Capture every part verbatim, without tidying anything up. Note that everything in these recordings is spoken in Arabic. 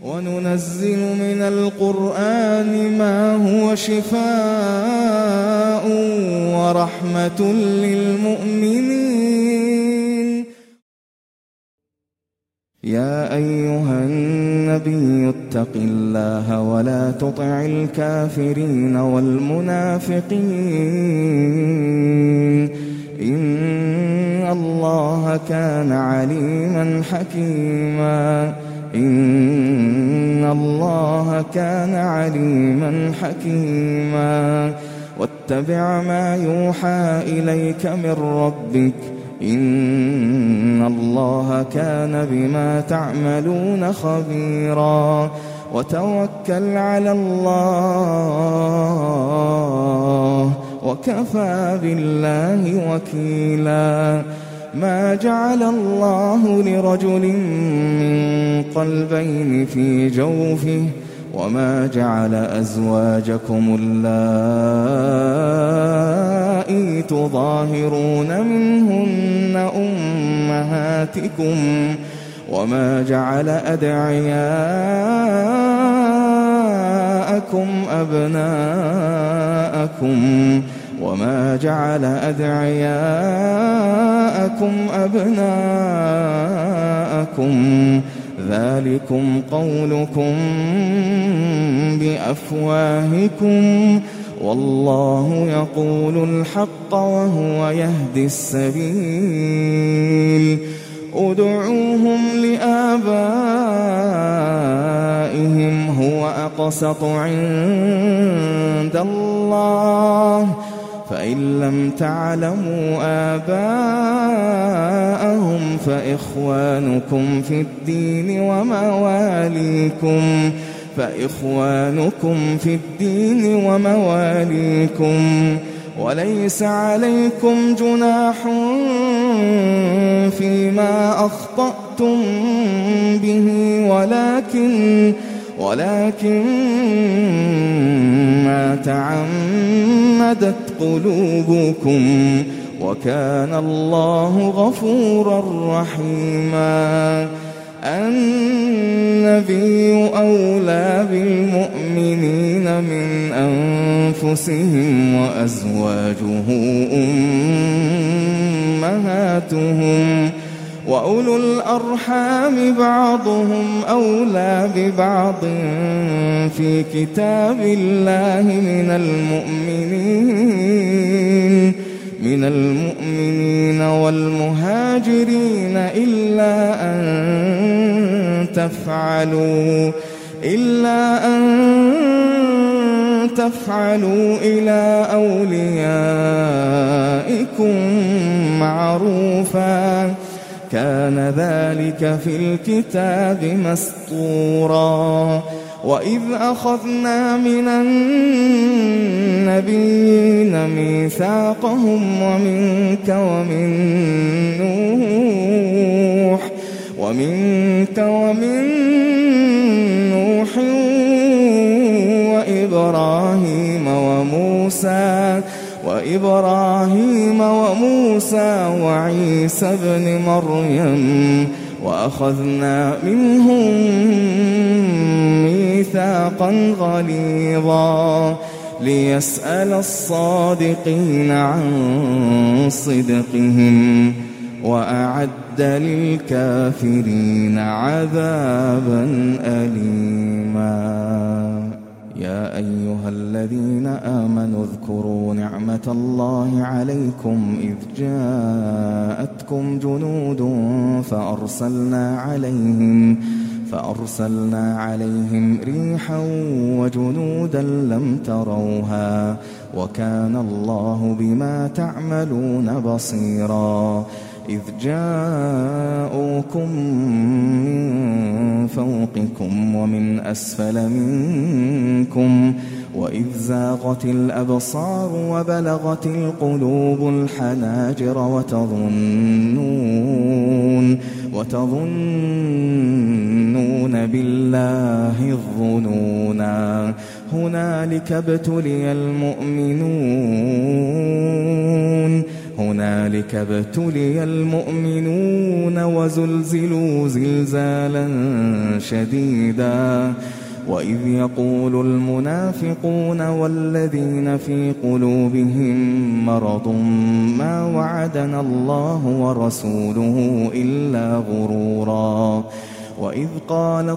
وننزل من القرآن ما هو شفاء ورحمة للمؤمنين. يا أيها النبي اتق الله ولا تطع الكافرين والمنافقين إن الله كان عليما حكيما إن الله كان عليما حكيما واتبع ما يوحى إليك من ربك إن الله كان بما تعملون خبيرا وتوكل على الله وكفى بالله وكيلا. ما جعل الله لرجل من قلبين في جوفه وما جعل أزواجكم اللائي تظاهرون منهن أمهاتكم وما جعل أدعياءكم أبناءكم وما جعل أدعياءكم أبناءكم ذلكم قولكم بأفواهكم والله يقول الحق وهو يهدي السبيل. ادعوهم لآبائهم هو أقسط عند الله فإن لم تعلموا آباءهم فإخوانكم في الدين ومواليكم فإخوانكم في الدين ومواليكم وليس عليكم جناح فيما أخطأتم به ولكن ولكن ما تعمدت قلوبكم وكان الله غفورا رحيما. النبي أولى بالمؤمنين من أنفسهم وأزواجه أمهاتهم وأولو الأرحام بعضهم أولى ببعض في كتاب الله من المؤمنين من المؤمنين والمهاجرين إلا أن تفعلوا إلا أن تفعلوا إلى أوليائكم معروفا كان ذلك في الكتاب مسطورا. وإذ أخذنا من النبيين ميثاقهم ومنك ومن نوح ومنك ومن نوح وإبراهيم وموسى وإبراهيم وموسى وعيسى ابن مريم وأخذنا منهم ميثاقا غليظا ليسأل الصادقين عن صدقهم وأعد للكافرين عذابا أليما. يا أيها الذين آمنوا اذكروا نعمة الله عليكم إذ جاءتكم جنود فأرسلنا عليهم فأرسلنا عليهم ريحا وجنودا لم تروها وكان الله بما تعملون بصيرا. إذ جاءوكم من فوقكم ومن أسفل منكم وإذ زاغت الأبصار وبلغت القلوب الحناجر وتظنون وتظنون بالله الظنونا هنالك ابتلي المؤمنون هنالك ابتلي المؤمنون وزلزلوا زلزالا شديدا وإذ يقول المنافقون والذين في قلوبهم مرض ما وعدنا الله ورسوله إلا غرورا وإذ قالت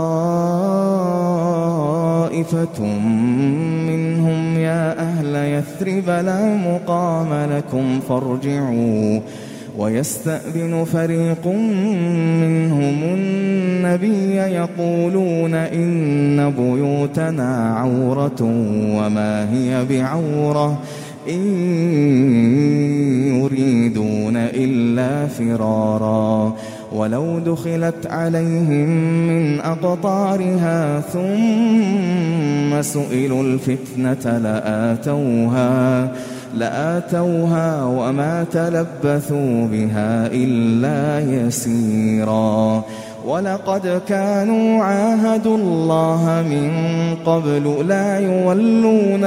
طائفة منهم يا أهل يثرب لا مقام لكم فارجعوا ويستأذن فريق منهم النبي يقولون إن بيوتنا عورة وما هي بعورة إن يريدون إلا فرارا ولو دخلت عليهم من أقطارها ثم سئلوا الفتنة لآتوها لآتوها وما تلبثوا بها إلا يسيرا ولقد كانوا عاهدوا الله من قبل لا يولون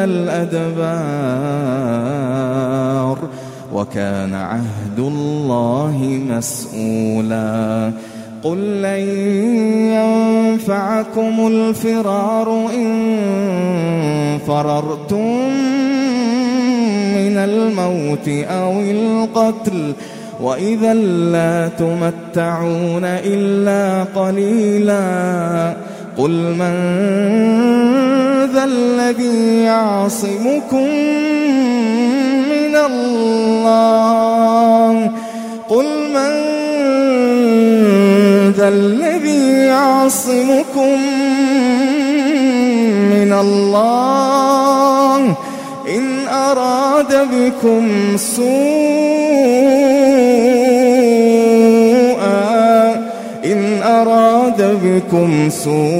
الأدبار وكان عهد الله مسؤولا قل لن ينفعكم الفرار إن فررتم من الموت أو القتل وإذا لا تمتعون إلا قليلا قل من ذا الذي يعصمكم من الله قل من ذا الذي يعصمكم من الله إن أراد بكم سوءا إن أراد بكم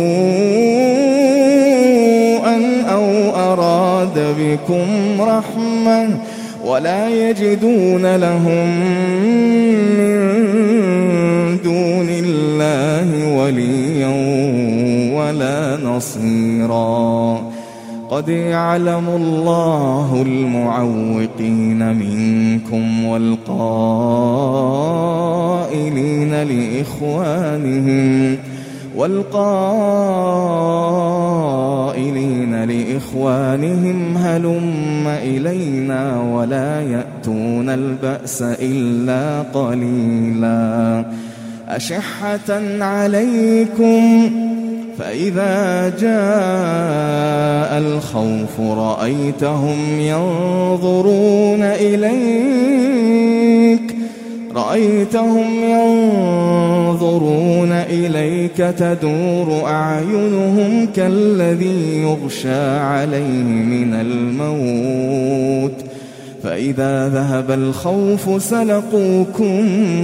سوءا أو أراد بكم رحمة ولا يجدون لهم من دون الله وليا ولا نصيرا قد يعلم الله المعوقين منكم والقائلين لإخوانهم والقائلين لإخوانهم هلم إلينا ولا يأتون البأس إلا قليلا أشحة عليكم فإذا جاء الخوف رأيتهم ينظرون إليك رأيتهم ينظرون إليك تدور أعينهم كالذي يغشى عليه من الموت فإذا ذهب الخوف سلقوكم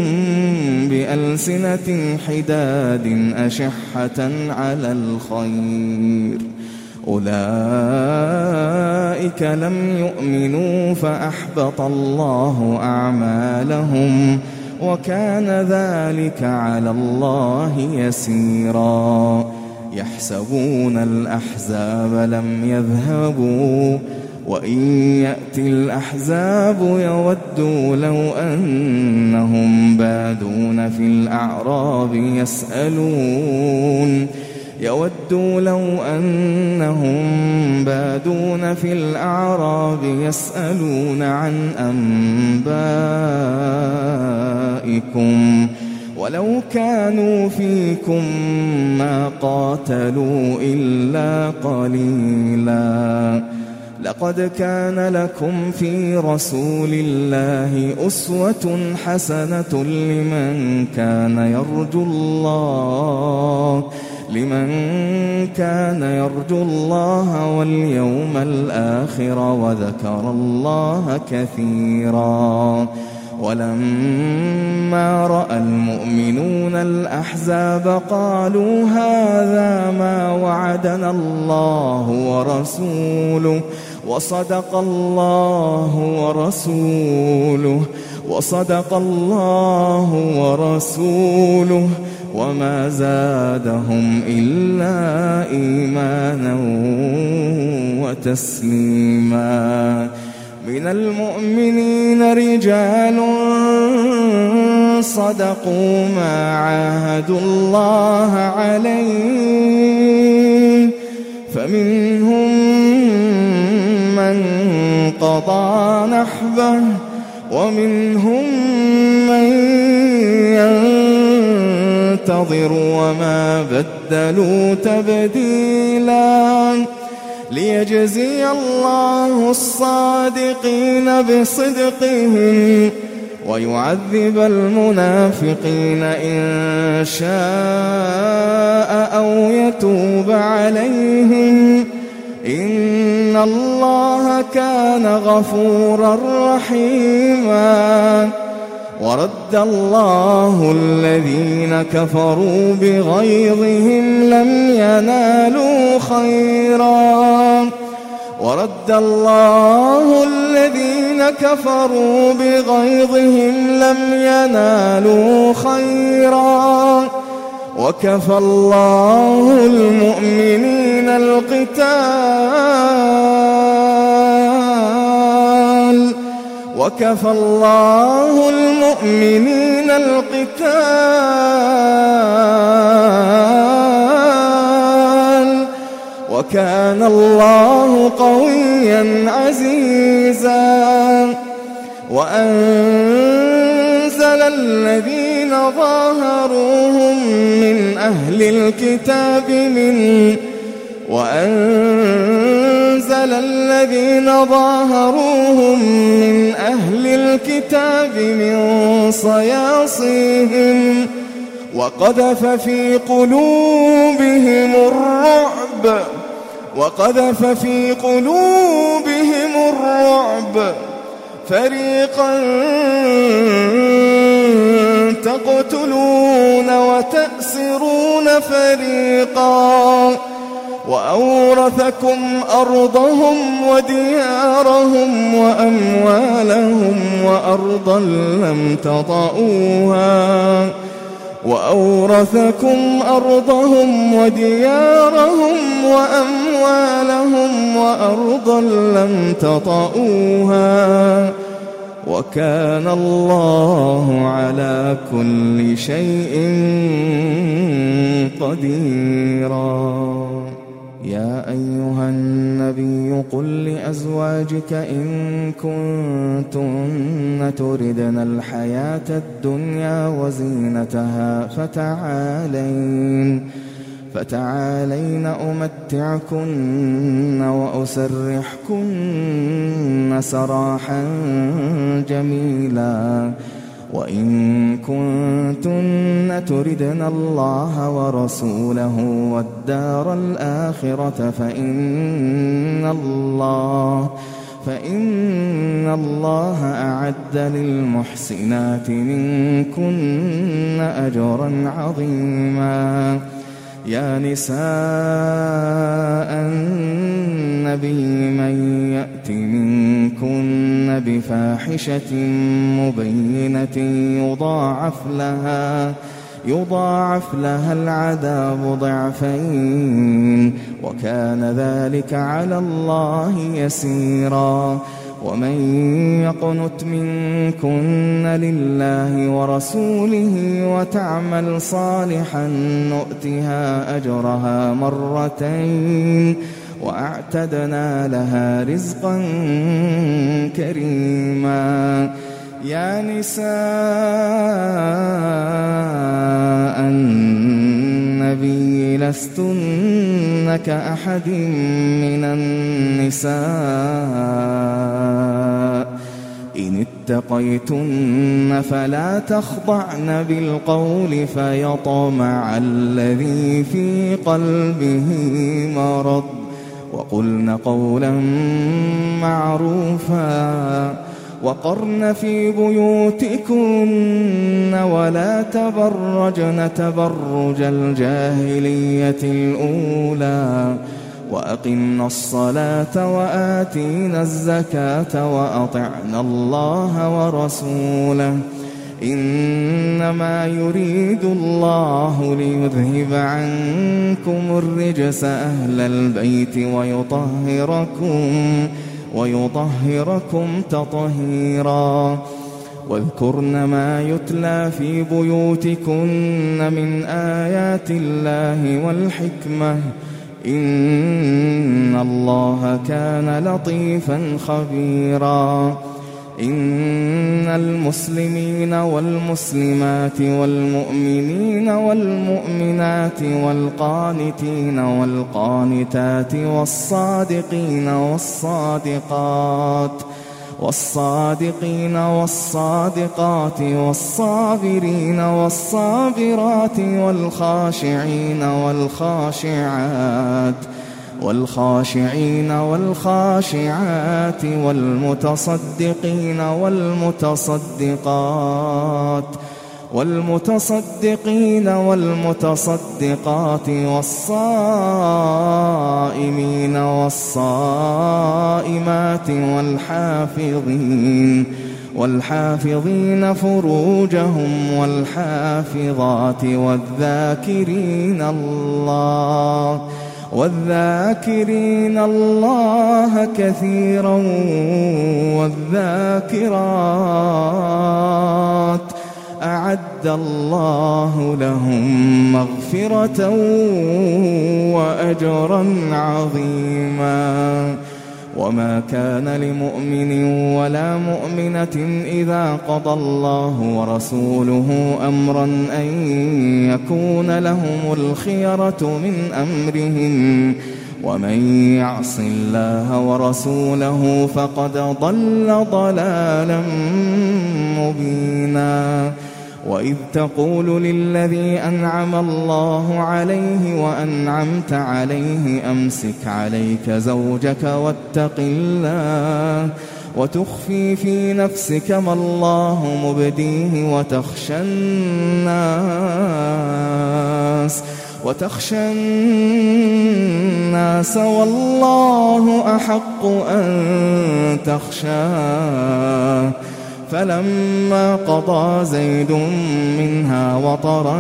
بألسنة حداد أشحة على الخير أولئك لم يؤمنوا فأحبط الله أعمالهم وكان ذلك على الله يسيرا يحسبون الأحزاب لم يذهبوا وإن يأتي الأحزاب يودوا لو أنهم بادون في الأعراب يسألون يودوا لو أنهم بادون في الأعراب يسألون عن أنبائكم ولو كانوا فيكم ما قاتلوا إلا قليلا لقد كان لكم في رسول الله أسوة حسنة لمن كان يرجو الله لمن كان يرجو الله واليوم الآخر وذكر الله كثيرا ولما رأى المؤمنون الأحزاب قالوا هذا ما وعدنا الله ورسوله وصدق الله ورسوله وصدق الله ورسوله وما زادهم إلا إيمانا وتسليما من المؤمنين رجال صدقوا ما عاهدوا الله عليه فمنهم من قضى نحبه ومنهم من ينتظر وما بدلوا تبديلا ليجزي الله الصادقين بصدقهم ويعذب المنافقين إن شاء أو يتوب عليهم إن الله كان غفورا رحيما. ورد الله الذين كفروا بغيظهم لم ينالوا خيرا ورد الله الذين كفروا بغيظهم لم ينالوا خيرا وكفى الله المؤمنين القتال وكفى الله المؤمنين القتال وكان الله قويا عزيزا. وأنزل الذين ظاهروهم من أهل الكتاب من وأنزل الذين ظاهروهم من أهل الكتاب من صياصيهم وقذف في قلوبهم الرعب وقذف في قلوبهم الرعب فريقا تقتلون وتأسرون فريقا وأورثكم أرضهم وديارهم وأموالهم وأرضا لم تطئوها وأورثكم أرضهم وديارهم وأموالهم وأرضا لم تطئوها وكان الله على كل شيء قديرا. يا أيها النبي قل لأزواجك إن كنتن تردن الحياة الدنيا وزينتها فتعالين فتعالين أمتعكن وأسرحكن سراحا جميلا وإن كنتن تردن الله ورسوله والدار الآخرة فإن الله فإن الله أعد للمحسنات منكن أجرا عظيما. يا نساء النبي من يأت منكن بفاحشة مبينة يضاعف لها يضاعف لها العذاب ضعفين وكان ذلك على الله يسيرا. ومن يقنت منكن لله ورسوله وتعمل صالحا نؤتها أجرها مرتين وأعتدنا لها رزقا كريما. يا نساء النبي لستن كأحد من النساء إن اتقيتن فلا تخضعن بالقول فيطمع الذي في قلبه مرض وقلن قولا معروفا وقرن في بيوتكن ولا تبرجن تبرج الجاهلية الأولى وأقمنا الصلاة وآتينا الزكاة وأطعنا الله ورسوله إنما يريد الله ليذهب عنكم الرجس أهل البيت ويطهركم ويطهركم تطهيرا واذكرن ما يتلى في بيوتكن من آيات الله والحكمة إن الله كان لطيفا خبيرا إن المسلمين والمسلمات والمؤمنين والمؤمنات والقانتين والقانتات والصادقين والصادقات والصادقين والصادقات والصابرين والصابرات والخاشعين والخاشعات والخاشعين والخاشعات والمتصدقين والمتصدقات والمتصدقين والمتصدقات والصائمين والصائمات والحافظين والحافظين فروجهم والحافظات والذاكرين الله والذاكرين الله كثيرا والذاكرات أعد الله لهم مغفرة وأجرا عظيما وما كان لمؤمن ولا مؤمنة إذا قضى الله ورسوله أمرا أن يكون لهم الخيرة من أمرهم ومن يعص الله ورسوله فقد ضل ضلالا مبينا وإذ تقول للذي أنعم الله عليه وأنعمت عليه أمسك عليك زوجك واتق الله وتخفي في نفسك ما الله مبديه وتخشى الناس وتخشى الناس والله أحق أن تخشاه فلما قضى زيد منها وطرا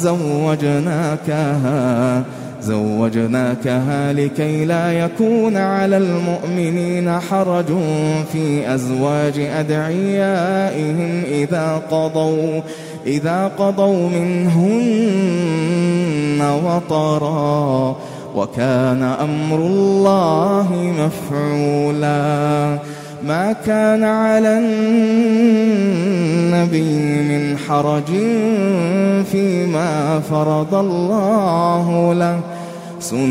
زوجناكها زوجناكها لكي لا يكون على المؤمنين حرج في أزواج أدعيائهم إذا قضوا إذا قضوا منهن وطرا وكان أمر الله مفعولا ما كان على النبي من حرج فيما فرض الله له سنة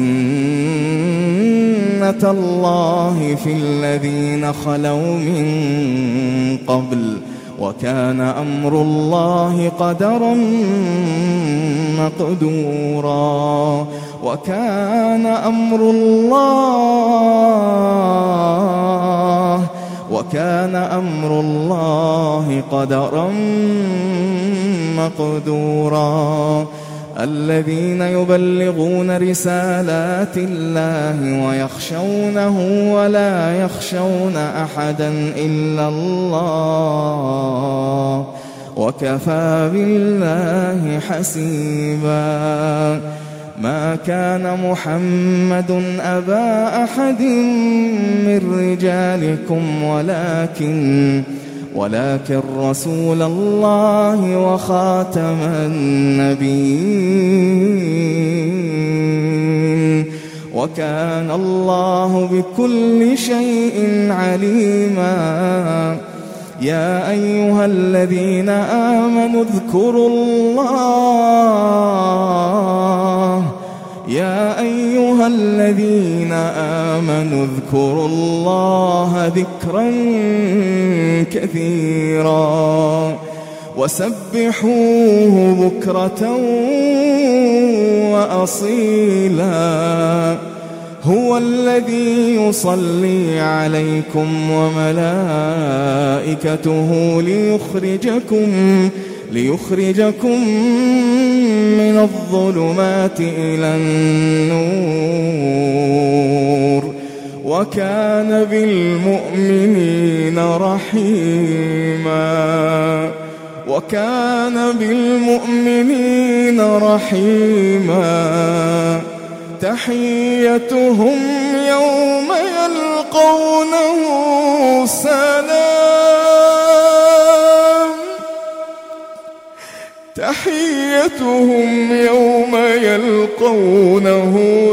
الله في الذين خلوا من قبل وكان أمر الله قدرا مقدورا وكان أمر الله وكان أمر الله قدرا مقدورا الذين يبلغون رسالات الله ويخشونه ولا يخشون أحدا إلا الله وكفى بالله حسيبا ما كان محمد أبا أحد من رجالكم ولكن ولكن رسول الله وخاتم النبيين وكان الله بكل شيء عليما يا أيها الذين آمنوا اذكروا الله يا أيها الذين آمنوا اذكروا الله ذكرا كثيرا وسبحوه بكرة وأصيلا هو الذي يصلي عليكم وملائكته ليخرجكم ليخرجكم من الظلمات إلى النور وكان بالمؤمنين رحيما وكان بالمؤمنين رحيما تحيتهم يوم يلقونه سلام تحيتهم يوم يلقونه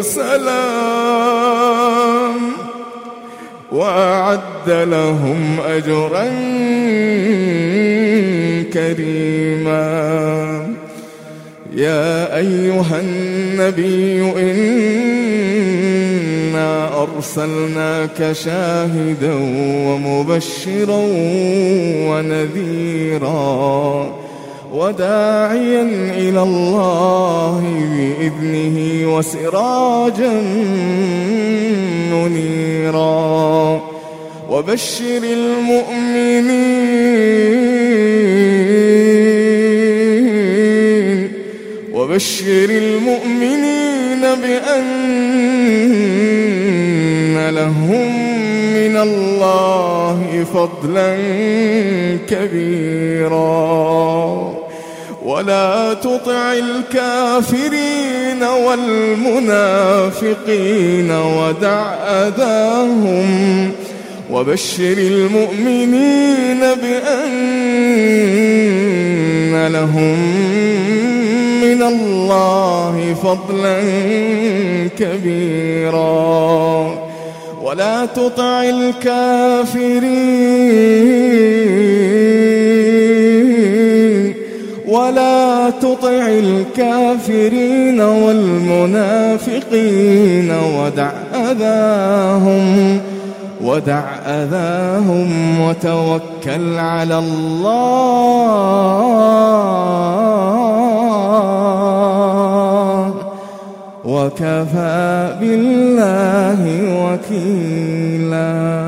سلام وأعد لهم أجرا كريما. يا أيها النبي إنا أرسلناك شاهدا ومبشرا ونذيرا وداعيا إلى الله بإذنه وسراجا منيرا وبشر المؤمنين وبشر المؤمنين بأن لهم من الله فضلا كبيرا ولا تطع الكافرين والمنافقين ودع أذاهم وبشر المؤمنين بأن لهم من الله فضلا كبيرا ولا تطع الكافرين ولا تطع الكافرين والمنافقين ودع أذاهم ودع أذاهم وتوكل على الله وكفى بالله وكيلا.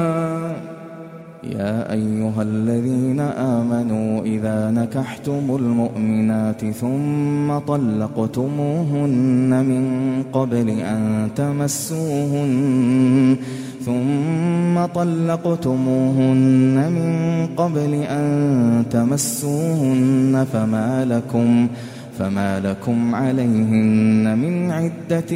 يا أيها الذين آمنوا إذا نكحتم المؤمنات ثم طلقتموهن من قبل أن تمسوهن ثم طلقتموهن من قبل أن تمسوهن فما لكم فما لكم عليهن من عدة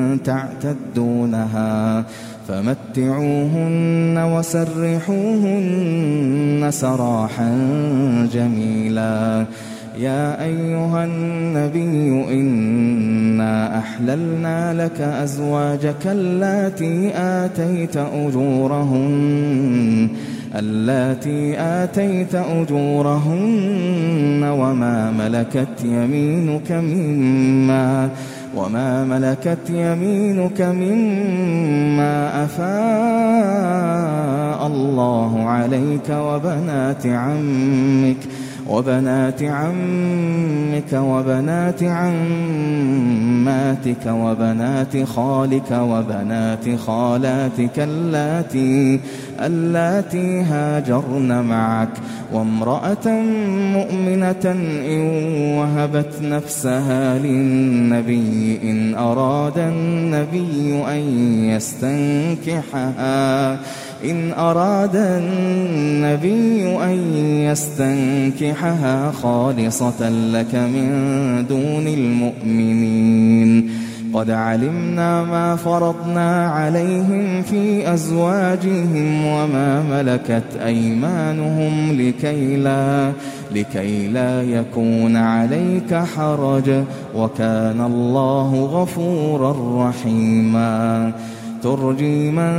تعتدونها فمتعوهن وسرحوهن سراحا جميلا. يا أيها النبي إنا أحللنا لك أزواجك اللاتي آتيت أجورهن اللاتي آتيت أجورهن وما ملكت يمينك مما وما ملكت يمينك مما أفاء الله عليك وبنات عمك وبنات عمك وبنات عماتك وبنات خالك وبنات خالاتك اللاتي اللاتي هاجرن معك وامرأة مؤمنة إن وهبت نفسها للنبي إن أراد النبي أن يستنكحها إن أراد النبي أن يستنكحها خالصة لك من دون المؤمنين. قد علمنا ما فرضنا عليهم في أزواجهم وما ملكت أيمانهم لكي لا, لكي لا يكون عليك حرج وكان الله غفورا رحيما. ترجي من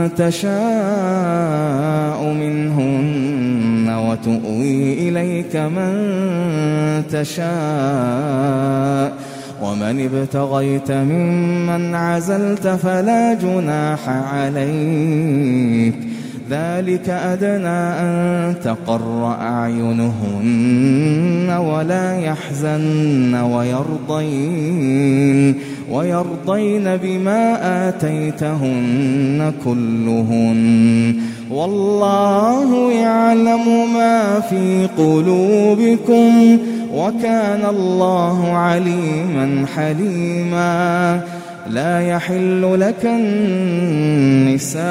تشاء منهن وتؤوي إليك من تشاء ومن ابتغيت ممن عزلت فلا جناح عليك ذلك أدنى أن تقر أعينهن ولا يحزن ويرضين ويرضين بما آتيتهن كلهن والله يعلم ما في قلوبكم وكان الله عليما حليما. لا يحل لك النساء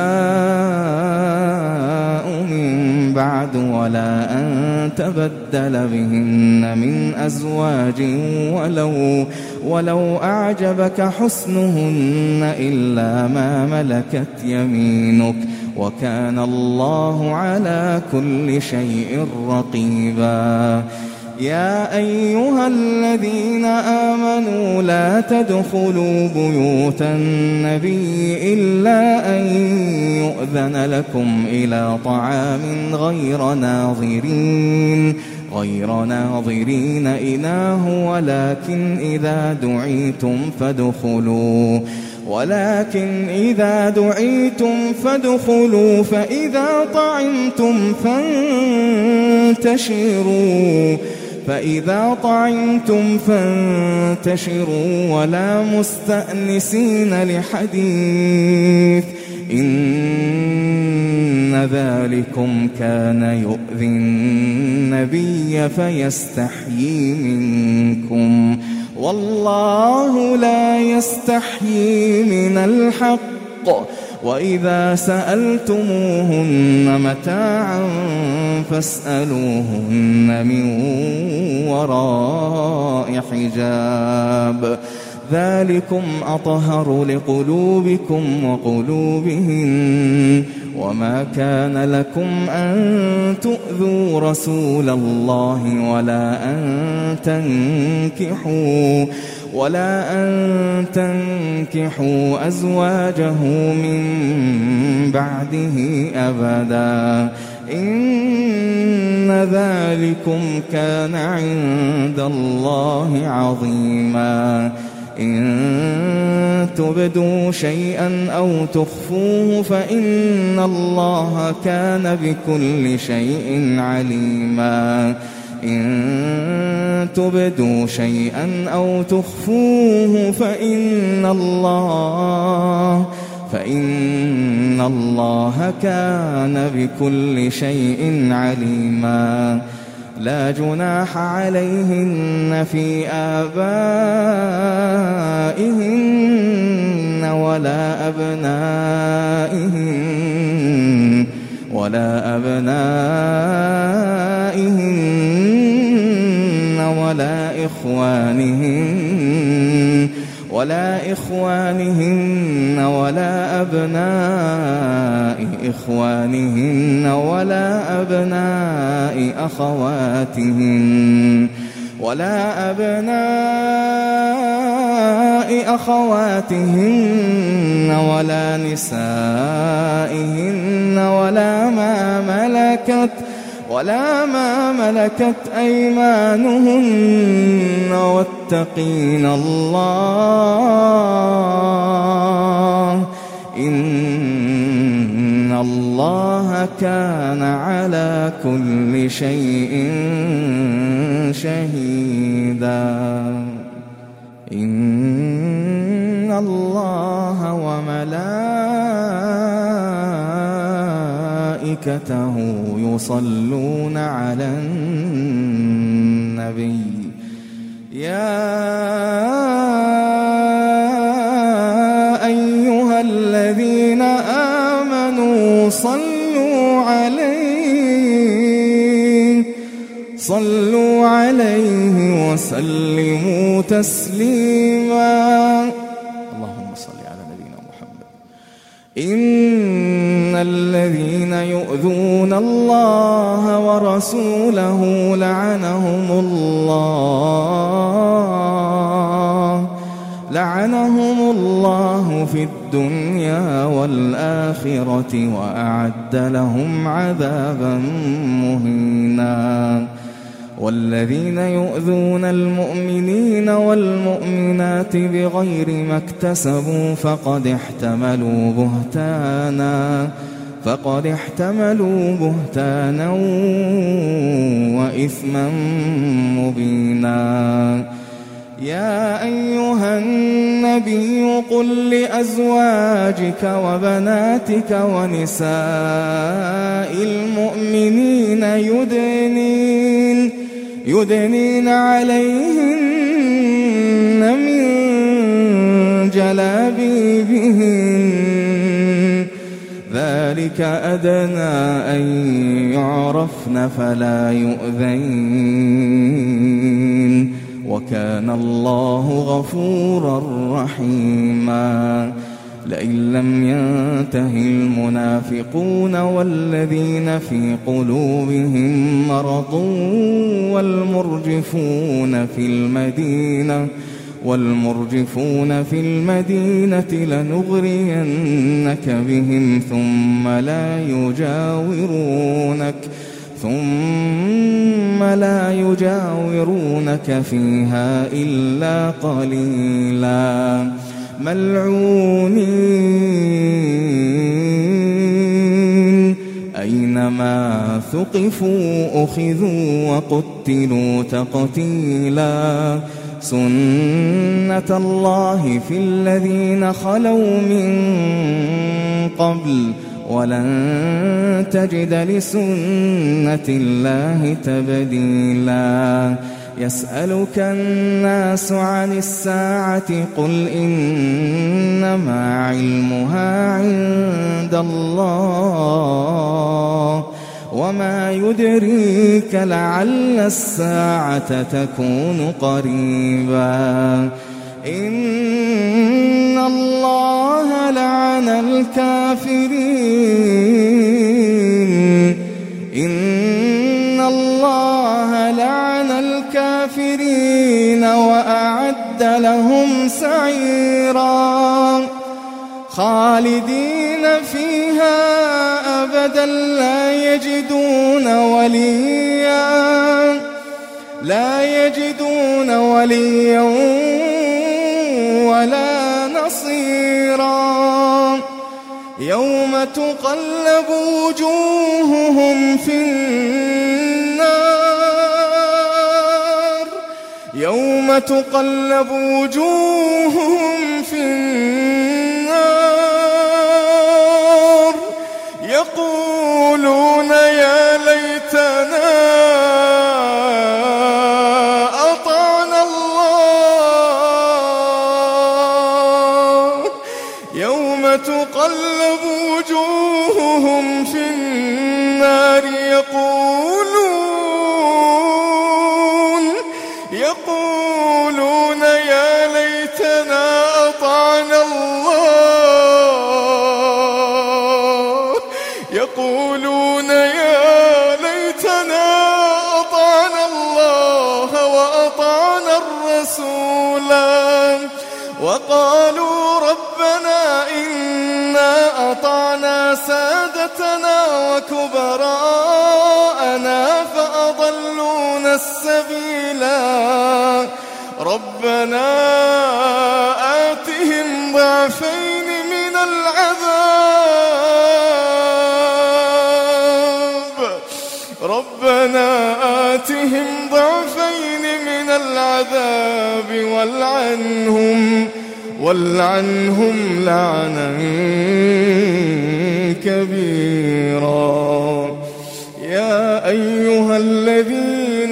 من بعد ولا أن تبدل بهن من أزواج ولو, ولو أعجبك حسنهن إلا ما ملكت يمينك وكان الله على كل شيء رقيبا. يا أيها الذين آمنوا لا تدخلوا بيوت النبي إلا أن يؤذن لكم إلى طعام غير ناظرين غير ناظرين إناه ولكن إذا دعيتم فادخلوا ولكن إذا دعيتم فادخلوا فإذا طعمتم فانتشروا فإذا طعمتم فانتشروا ولا مستأنسين لحديث إن ذلكم كان يؤذي النبي فيستحيي منكم والله لا يستحيي من الحق وإذا سألتموهن متاعا فاسألوهن من وراء حجاب ذلكم أطهر لقلوبكم وقلوبهن وما كان لكم أن تؤذوا رسول الله ولا أن تنكحوا ولا أن تنكحوا أزواجه من بعده أبدا إن ذلكم كان عند الله عظيما. إن تبدوا شيئا أو تخفوه فإن الله كان بكل شيء عليما. إن تبدوا شيئا أو تخفوه فإن الله فإن الله كان بكل شيء عليما. لا جناح عليهن في آبائهن ولا أبنائهن ولا أبنائهن ولا إخوانهن ولا إخوانهن ولا أبناء إخوانهن ولا أبناء أخواتهن ولا أبناء أخواتهن ولا نسائهن ولا ما ملكت ولا ما ملكت أيمانهن واتقين الله إن الله كان على كل شيء شهيدا. إن الله وملائكته يصلون على النبي يا أيها الذين آمنوا صلوا عليه صلوا عليه وسلموا تسليما. اللهم صل على نبينا محمد. إن الذين يؤذون الله ورسوله لعنهم الله لعنهم الله في الدنيا والآخرة وأعد لهم عذابا مهينا. والذين يؤذون المؤمنين والمؤمنات بغير ما اكتسبوا فقد احتملوا بهتانا فقد احتملوا بهتانا وإثما مبينا. يا أيها النبي قل لأزواجك وبناتك ونساء المؤمنين يدنين يدنين عليهن من جلابيبهن ذلك أدنى أن يعرفن فلا يؤذين وكان الله غفورا رحيما لئن لم ينته المنافقون والذين في قلوبهم مرض والمرجفون في المدينة والمرجفون في المدينة لنغرينك بهم ثم لا يجاورونك ثم لا يجاورونك فيها إلا قليلا ملعونين أينما ثقفوا أخذوا وقتلوا تقتيلا سنة الله في الذين خلوا من قبل ولن تجد لسنة الله تبديلا يسألك الناس عن الساعة قل إنما علمها عند الله وما يدريك لعل الساعة تكون قريبا إن الله لعن الكافرين إن الله لعن الكافرين وأعد لهم سعيرا خالدين فيها أبدا لا يجدون وليا لا يجدون وليا ولا نصيرا يوم تقلب وجوههم في النار يوم تقلب وجوههم في النار يقولون يا ليتنا أطعنا الله يوم تقلب وجوههم في النار يقولون يقولون يا ليتنا أطعنا الله يقولون يا ليتنا أطعنا الله وأطعنا الرسولا وقالوا ربنا إنا أطعنا سادتنا وكبراءنا فأضلونا السبيلا ربنا آتهم ضعفين من العذاب ربنا آتهم ضعفين من العذاب والعنهم والعنهم لعنا كبيرا يا أيها الذين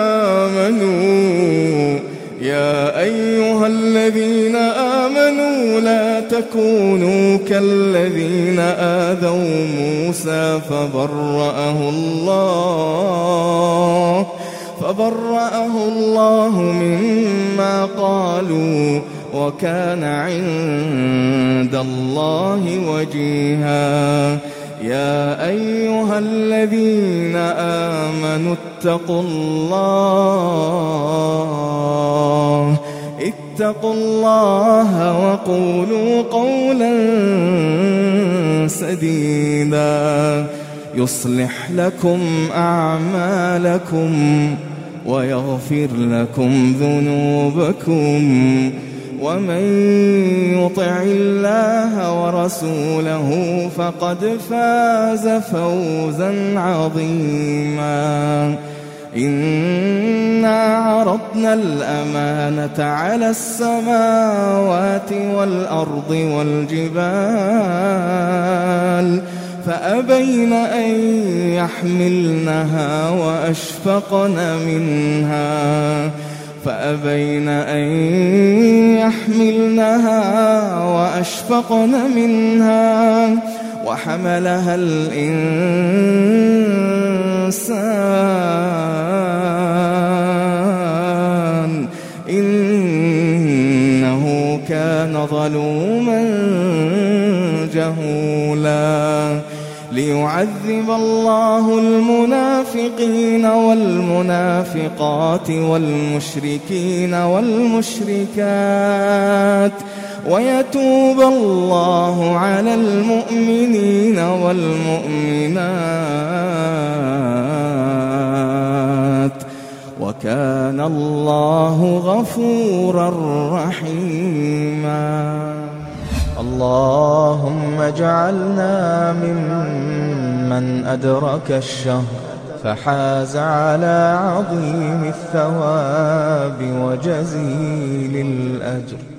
آمنوا يا أيها الذين آمنوا لا تكونوا كالذين آذوا موسى فبرأه الله فبرأه الله مما قالوا وكان عند الله وجيها يا أيها الذين آمنوا اتقوا الله اتقوا الله وقولوا قولا سديدا يصلح لكم أعمالكم ويغفر لكم ذنوبكم ومن يطع الله ورسوله فقد فاز فوزا عظيما إنا عرضنا الأمانة على السماوات والأرض والجبال فأبين أن يحملنها وأشفقن منها فأبين أن يحملنها وأشفقن منها وحملها الإنسان إنه كان ظلوما جهولا ليعذب الله المنافقين والمنافقات والمشركين والمشركات ويتوب الله على المؤمنين والمؤمنات وكان الله غفورا رحيما. اللهم اجعلنا ممن أدرك الشهر فحاز على عظيم الثواب وجزيل الأجر.